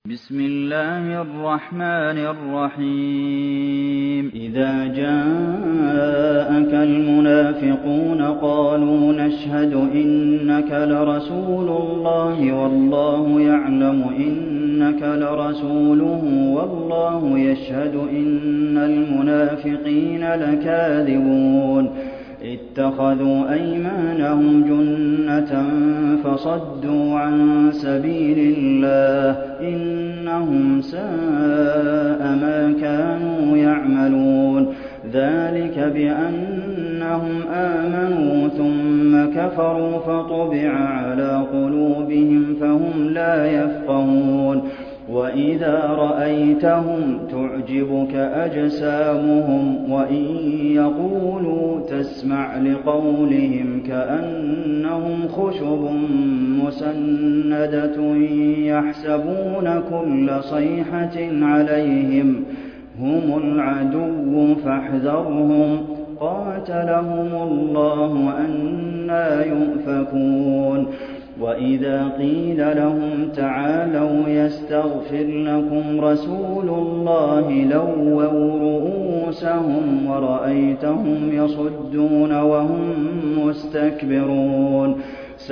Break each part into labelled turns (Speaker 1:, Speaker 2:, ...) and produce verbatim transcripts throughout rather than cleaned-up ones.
Speaker 1: بسم الله الرحمن الرحيم إذا جاءك المنافقون قالوا نشهد إنك لرسول الله والله يعلم إنك لرسوله والله يشهد إن المنافقين لكاذبون اتخذوا أيمانهم جنة فصدوا عن سبيل الله إنهم ساء ما كانوا يعملون ذلك بأنهم آمنوا ثم كفروا فطبع على قلوبهم فهم لا يفقهون وإذا رأيتهم تعجبك أجسامهم وإن يقولوا تسمع لقولهم كأنهم خشب مسندة يحسبون كل صيحة عليهم هم العدو فاحذرهم قاتلهم الله أنى يؤفكون وإذا قيل لهم تعالوا يستغفر لكم رسول الله لووا رؤوسهم ورأيتهم يصدون وهم مستكبرون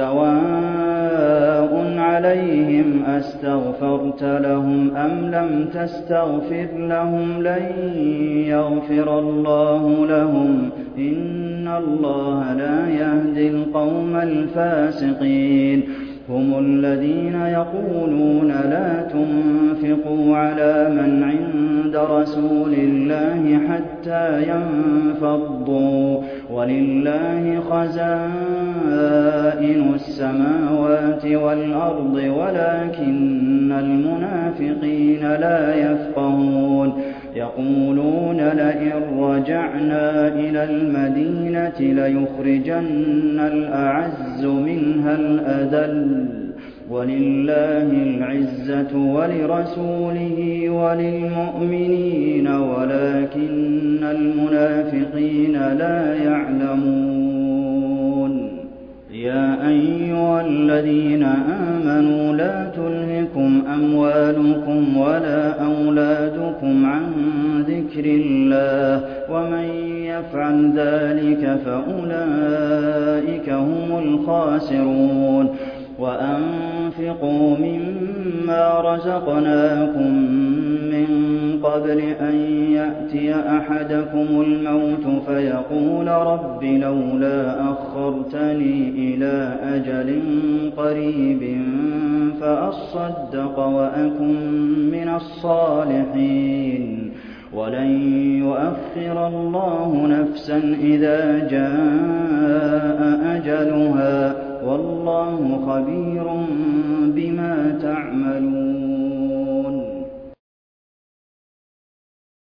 Speaker 1: سواء عليهم أستغفرت لهم أم لم تستغفر لهم لن يغفر الله لهم إن الله لا يهدي القوم الفاسقين هم الذين يقولون لا تنفقوا على من عند رسول الله حتى ينفضوا ولله خزائن السماوات والأرض ولكن المنافقين لا يفقهون يقولون لئن رجعنا إلى المدينة ليخرجن الأعز منها الأذل ولله العزة ولرسوله وللمؤمنين ولكن المنافقين لا يعلمون يا أيها الذين آمنوا لا تلهكم أموالكم ولا أولادكم عن ذكر الله ومن يفعل ذلك فأولئك هم الخاسرون وأنفقوا مما رزقناكم من قبل أن يأتي أحدكم الموت فيقول رب لولا أخرتني إلى أجل قريب فأصدق وأكن من الصالحين ولن يؤخر الله نفسا إذا جاء أجلها والله خبير بما تعملون